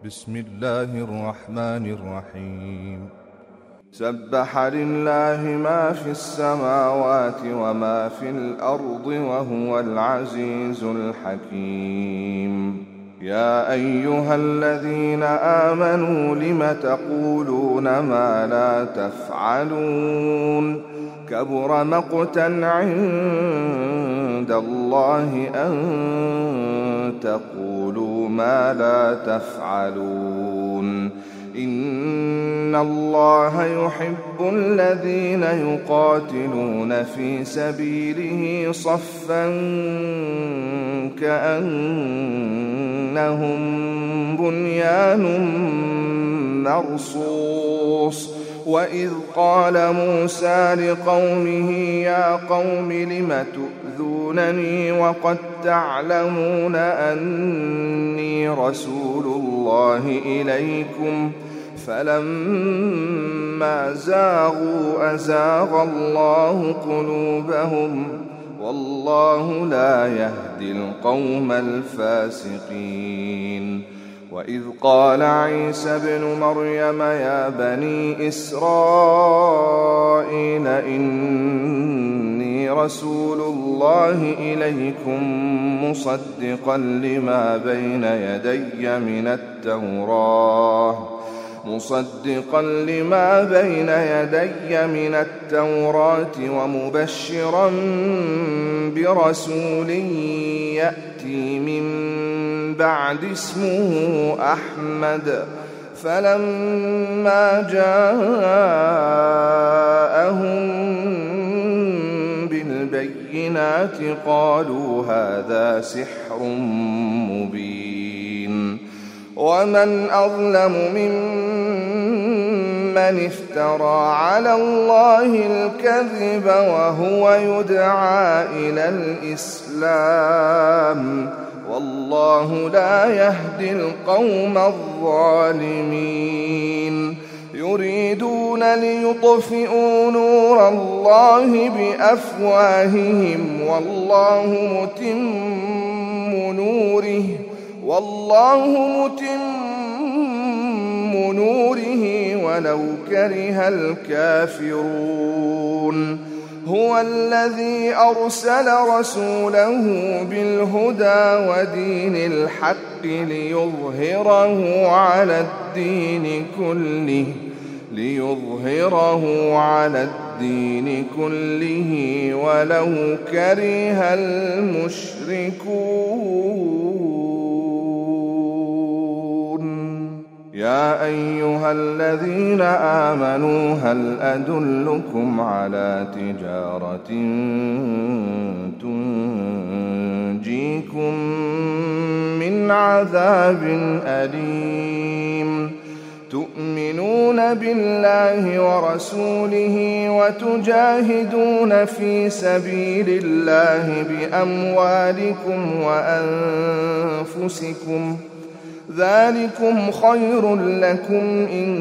بسم الله الرحمن الرحيم. سبح لله ما في السماوات وما في الأرض وهو العزيز الحكيم. يا أيها الذين آمنوا لم تقولون ما لا تفعلون كبر مقتا عند الله أن تقولوا ما لا تفعلون. إن الله يحب الذين يقاتلون في سبيله صفا كأنهم بنيان مرصوص. وإذ قال موسى لقومه يا قوم لم تؤذونني وقد تعلمون أني رسول الله إليكم فلما زاغوا أزاغ الله قلوبهم والله لا يهدي القوم الفاسقين. وإذ قال عيسى ابن مريم يا بني إسرائيل إني رسول الله إليكم مصدقا لما بين يدي من التوراة ومبشرا برسول يأتي من بعد اسمه أحمد. فلما جاءهم بالبينات قالوا هذا سحر مبين. ومن أظلم ممن افترى على الله الكذب وهو يدعى إلى الإسلام والله لا يهدي القوم الظالمين. يريدون ليطفئوا نور الله بأفواههم والله متم نوره ولو كره الكافرون. هو الذي أرسل رسوله بالهدى ودين الحق ليظهره على الدين كله ولو كره المشركون. يا أيها الذين آمنوا هل أدلكم على تجارة تنجيكم من عذاب أليم. تؤمنون بالله ورسوله وتجاهدون في سبيل الله بأموالكم وأنفسكم ذلكم خير لكم إن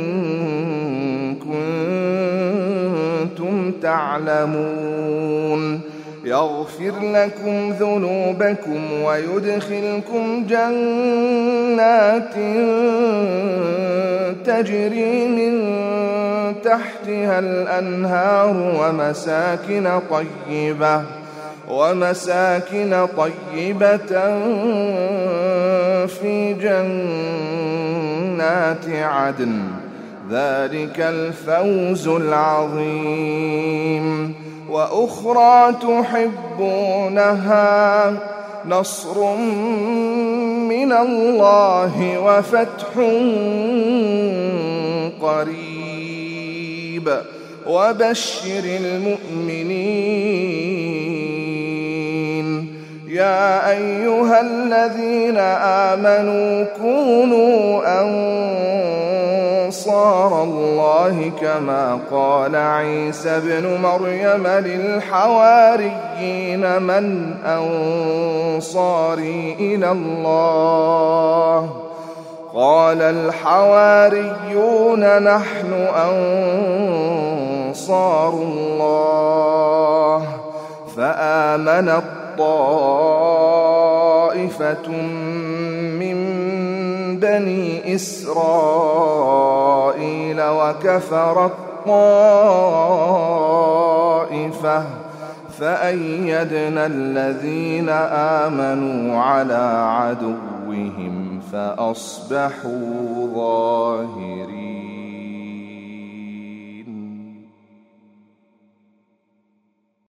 كنتم تعلمون. يغفر لكم ذنوبكم ويدخلكم جنات تجري من تحتها الأنهار ومساكن طيبة في جنات عدن ذلك الفوز العظيم. وأخرى تحبونها نصر من الله وفتح قريب وبشر المؤمنين. يا أيها الذين آمنوا كونوا أنصار الله كما قال عيسى ابن مريم للحواريين من أنصاري إلى الله قال الحواريون نحن أنصار الله. فآمنت طائفة من بني إسرائيل وكفرت طائفة فأيدنا الذين آمنوا على عدوهم فأصبحوا ظاهرين.